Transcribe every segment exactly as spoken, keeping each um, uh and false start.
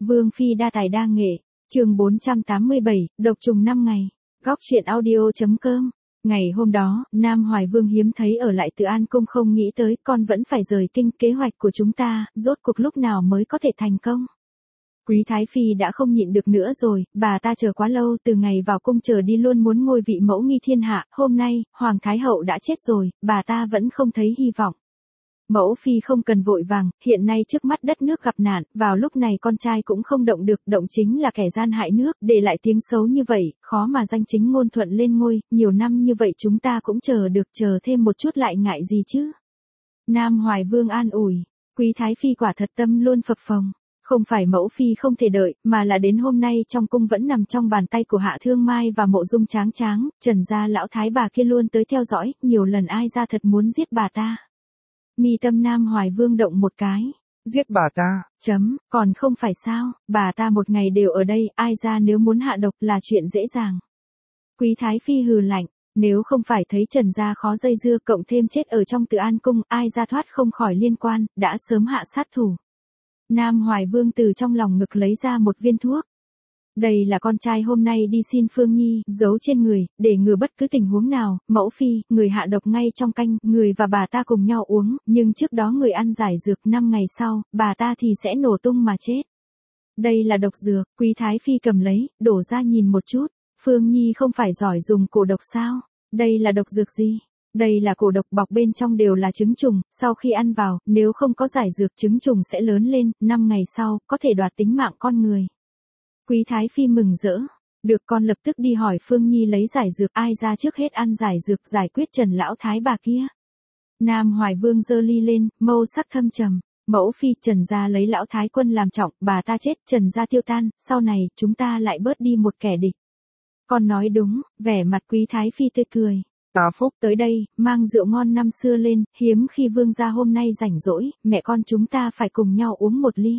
Vương phi đa tài đa nghệ, chương bốn trăm tám mươi bảy, độc trùng năm ngày. Góc truyện audio.com. Ngày hôm đó, Nam Hoài Vương hiếm thấy ở lại Từ An Cung, không nghĩ tới con vẫn phải rời kinh, kế hoạch của chúng ta, rốt cuộc lúc nào mới có thể thành công. Quý Thái Phi đã không nhịn được nữa rồi, bà ta chờ quá lâu, từ ngày vào cung chờ đi luôn muốn ngôi vị mẫu nghi thiên hạ, hôm nay, Hoàng Thái Hậu đã chết rồi, bà ta vẫn không thấy hy vọng. Mẫu phi không cần vội vàng, hiện nay trước mắt đất nước gặp nạn, vào lúc này con trai cũng không động được, động chính là kẻ gian hại nước, để lại tiếng xấu như vậy, khó mà danh chính ngôn thuận lên ngôi, nhiều năm như vậy chúng ta cũng chờ được, chờ thêm một chút lại ngại gì chứ. Nam Hoài Vương an ủi, Quý Thái Phi quả thật tâm luôn phập phồng. Không phải mẫu phi không thể đợi, mà là đến hôm nay trong cung vẫn nằm trong bàn tay của Hạ Thương Mai và Mộ Dung Tráng Tráng, Trần gia lão thái bà kia luôn tới theo dõi, nhiều lần ai ra thật muốn giết bà ta. Mi tâm Nam Hoài Vương động một cái. Giết bà ta? Chấm, còn không phải sao, bà ta một ngày đều ở đây, ai ra nếu muốn hạ độc là chuyện dễ dàng. Quý Thái Phi hừ lạnh, nếu không phải thấy Trần gia khó dây dưa, cộng thêm chết ở trong Từ An Cung, ai ra thoát không khỏi liên quan, đã sớm hạ sát thủ. Nam Hoài Vương từ trong lòng ngực lấy ra một viên thuốc. Đây là con trai hôm nay đi xin Phương Nhi, giấu trên người, để ngừa bất cứ tình huống nào, mẫu phi, người hạ độc ngay trong canh, người và bà ta cùng nhau uống, nhưng trước đó người ăn giải dược, năm ngày sau, bà ta thì sẽ nổ tung mà chết. Đây là độc dược, Quý Thái Phi cầm lấy, đổ ra nhìn một chút, Phương Nhi không phải giỏi dùng cổ độc sao, đây là độc dược gì? Đây là cổ độc, bọc bên trong đều là trứng trùng, sau khi ăn vào, nếu không có giải dược trứng trùng sẽ lớn lên, năm ngày sau, có thể đoạt tính mạng con người. Quý Thái Phi mừng rỡ, được con lập tức đi hỏi Phương Nhi lấy giải dược, ai ra trước hết ăn giải dược giải quyết Trần lão thái bà kia. Nam Hoài Vương giơ ly lên, mâu sắc thâm trầm, mẫu phi, Trần gia lấy lão thái quân làm trọng, bà ta chết, Trần gia tiêu tan, sau này, chúng ta lại bớt đi một kẻ địch. Con nói đúng, vẻ mặt Quý Thái Phi tươi cười. Tá phúc, tới đây, mang rượu ngon năm xưa lên, hiếm khi vương gia hôm nay rảnh rỗi, mẹ con chúng ta phải cùng nhau uống một ly.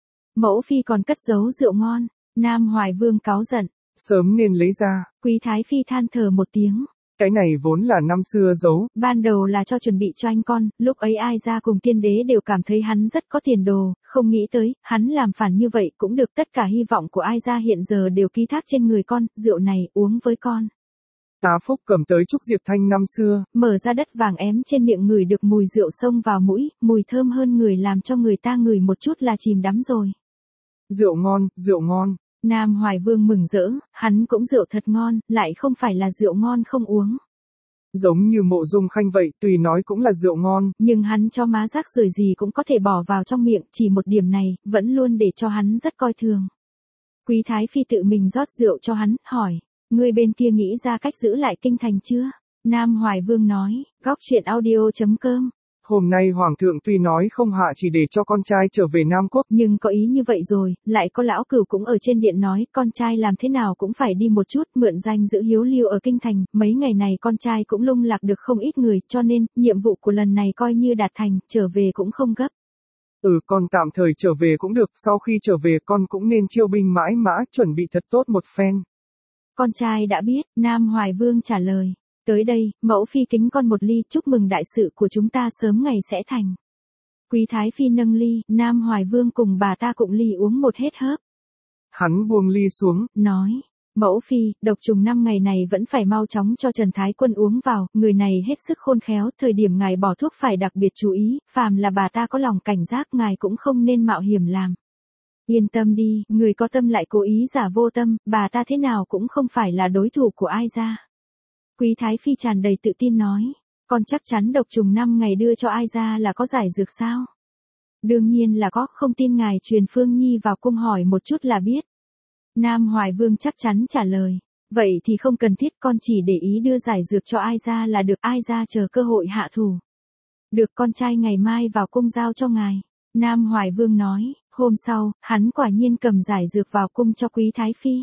Mẫu phi còn cất giấu rượu ngon, Nam Hoài Vương cáu giận. Sớm nên lấy ra. Quý Thái Phi than thở một tiếng. Cái này vốn là năm xưa giấu. Ban đầu là cho chuẩn bị cho anh con, lúc ấy ai ra cùng tiên đế đều cảm thấy hắn rất có tiền đồ, không nghĩ tới, hắn làm phản như vậy cũng được, tất cả hy vọng của ai ra hiện giờ đều ký thác trên người con, rượu này uống với con. Tá phúc cầm tới Trúc Diệp Thanh năm xưa. Mở ra đất vàng ém trên miệng, ngửi được mùi rượu xông vào mũi, mùi thơm hơn người làm cho người ta ngửi một chút là chìm đắm rồi. Rượu ngon, rượu ngon. Nam Hoài Vương mừng rỡ, hắn cũng rượu thật ngon, lại không phải là rượu ngon không uống. Giống như Mộ Dung Khanh vậy, tùy nói cũng là rượu ngon. Nhưng hắn cho má rác rưởi gì cũng có thể bỏ vào trong miệng, chỉ một điểm này, vẫn luôn để cho hắn rất coi thường. Quý Thái Phi tự mình rót rượu cho hắn, hỏi. Người bên kia nghĩ ra cách giữ lại kinh thành chưa? Nam Hoài Vương nói, góc truyện audio.com. Hôm nay Hoàng thượng tuy nói không hạ chỉ để cho con trai trở về Nam Quốc. Nhưng có ý như vậy rồi, lại có lão cửu cũng ở trên điện nói, con trai làm thế nào cũng phải đi một chút, mượn danh giữ hiếu lưu ở kinh thành, mấy ngày này con trai cũng lung lạc được không ít người, cho nên, nhiệm vụ của lần này coi như đạt thành, trở về cũng không gấp. Ừ, con tạm thời trở về cũng được, sau khi trở về con cũng nên chiêu binh mãi mã, chuẩn bị thật tốt một phen. Con trai đã biết, Nam Hoài Vương trả lời. Tới đây, mẫu phi kính con một ly, chúc mừng đại sự của chúng ta sớm ngày sẽ thành. Quý Thái Phi nâng ly, Nam Hoài Vương cùng bà ta cụng ly uống một hết hớp. Hắn buông ly xuống, nói, mẫu phi, độc trùng năm ngày này vẫn phải mau chóng cho Trần Thái Quân uống vào, người này hết sức khôn khéo, thời điểm ngài bỏ thuốc phải đặc biệt chú ý, phàm là bà ta có lòng cảnh giác ngài cũng không nên mạo hiểm làm. Yên tâm đi, người có tâm lại cố ý giả vô tâm, bà ta thế nào cũng không phải là đối thủ của ai ra. Quý Thái Phi tràn đầy tự tin nói, con chắc chắn độc trùng năm ngày đưa cho ai ra là có giải dược sao? Đương nhiên là có, không tin ngài truyền Phương Nhi vào cung hỏi một chút là biết. Nam Hoài Vương chắc chắn trả lời, vậy thì không cần thiết, con chỉ để ý đưa giải dược cho ai ra là được, ai ra chờ cơ hội hạ thủ. Được, con trai ngày mai vào cung giao cho ngài. Nam Hoài Vương nói, hôm sau, hắn quả nhiên cầm giải dược vào cung cho Quý Thái Phi.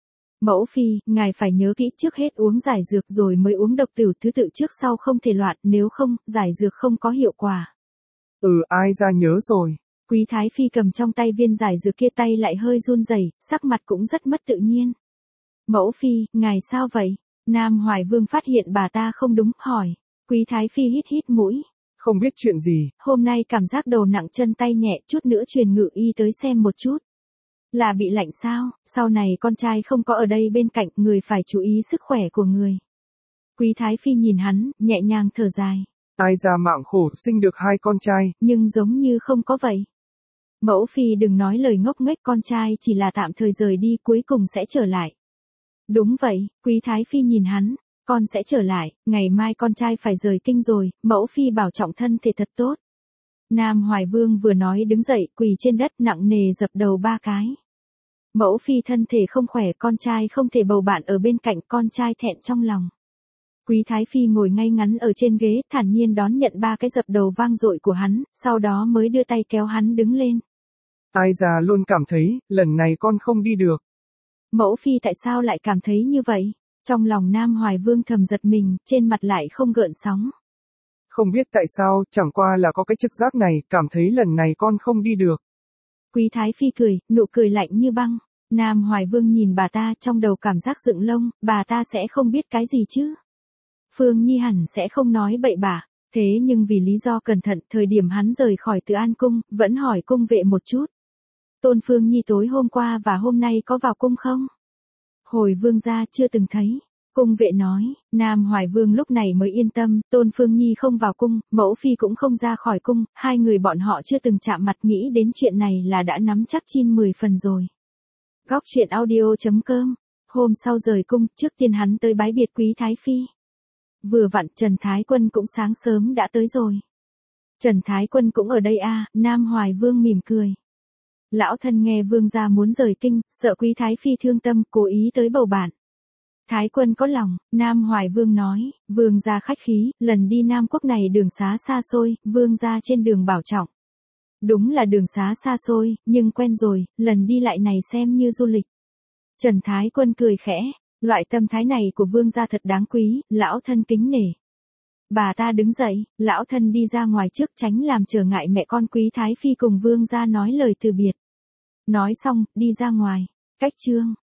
Mẫu phi, ngài phải nhớ kỹ, trước hết uống giải dược rồi mới uống độc tử, thứ tự trước sau không thể loạn, nếu không, giải dược không có hiệu quả. Ừ, ai ra nhớ rồi. Quý Thái Phi cầm trong tay viên giải dược kia, tay lại hơi run rẩy, sắc mặt cũng rất mất tự nhiên. Mẫu phi, ngài sao vậy? Nam Hoài Vương phát hiện bà ta không đúng, hỏi. Quý Thái Phi hít hít mũi. Không biết chuyện gì. Hôm nay cảm giác đầu nặng chân tay nhẹ, chút nữa truyền ngự y tới xem một chút. Là bị lạnh sao, sau này con trai không có ở đây bên cạnh, người phải chú ý sức khỏe của người. Quý Thái Phi nhìn hắn, nhẹ nhàng thở dài. Ai ra mạng khổ sinh được hai con trai. Nhưng giống như không có vậy. Mẫu phi đừng nói lời ngốc nghếch, con trai chỉ là tạm thời rời đi, cuối cùng sẽ trở lại. Đúng vậy, Quý Thái Phi nhìn hắn, con sẽ trở lại, ngày mai con trai phải rời kinh rồi, mẫu phi bảo trọng thân thể thật tốt. Nam Hoài Vương vừa nói đứng dậy, quỳ trên đất nặng nề dập đầu ba cái. Mẫu phi thân thể không khỏe, con trai không thể bầu bạn ở bên cạnh, con trai thẹn trong lòng. Quý Thái Phi ngồi ngay ngắn ở trên ghế, thản nhiên đón nhận ba cái dập đầu vang dội của hắn, sau đó mới đưa tay kéo hắn đứng lên. Ai già luôn cảm thấy, lần này con không đi được. Mẫu phi tại sao lại cảm thấy như vậy? Trong lòng Nam Hoài Vương thầm giật mình, trên mặt lại không gợn sóng. Không biết tại sao, chẳng qua là có cái trực giác này, cảm thấy lần này con không đi được. Quý Thái Phi cười, nụ cười lạnh như băng. Nam Hoài Vương nhìn bà ta, trong đầu cảm giác dựng lông, bà ta sẽ không biết cái gì chứ. Phương Nhi hẳn sẽ không nói bậy bạ, thế nhưng vì lý do cẩn thận, thời điểm hắn rời khỏi Từ An Cung, vẫn hỏi cung vệ một chút. Tôn Phương Nhi tối hôm qua và hôm nay có vào cung không? Hồi vương gia chưa từng thấy. Cung vệ nói, Nam Hoài Vương lúc này mới yên tâm, Tôn Phương Nhi không vào cung, mẫu phi cũng không ra khỏi cung, hai người bọn họ chưa từng chạm mặt, nghĩ đến chuyện này là đã nắm chắc chín mười phần rồi. Góc truyện audio chấm com. Hôm sau rời cung, trước tiên hắn tới bái biệt Quý Thái Phi. Vừa vặn Trần Thái Quân cũng sáng sớm đã tới rồi. Trần Thái Quân cũng ở đây à, Nam Hoài Vương mỉm cười. Lão thân nghe vương gia muốn rời kinh, sợ Quý Thái Phi thương tâm, cố ý tới bầu bạn. Thái Quân có lòng, Nam Hoài Vương nói, vương gia khách khí, lần đi Nam Quốc này đường xá xa xôi, vương gia trên đường bảo trọng. Đúng là đường xá xa xôi, nhưng quen rồi, lần đi lại này xem như du lịch. Trần Thái Quân cười khẽ, loại tâm thái này của vương gia thật đáng quý, lão thân kính nể. Bà ta đứng dậy, lão thân đi ra ngoài trước tránh làm trở ngại mẹ con Quý Thái Phi cùng vương gia nói lời từ biệt. Nói xong, đi ra ngoài. Cách chương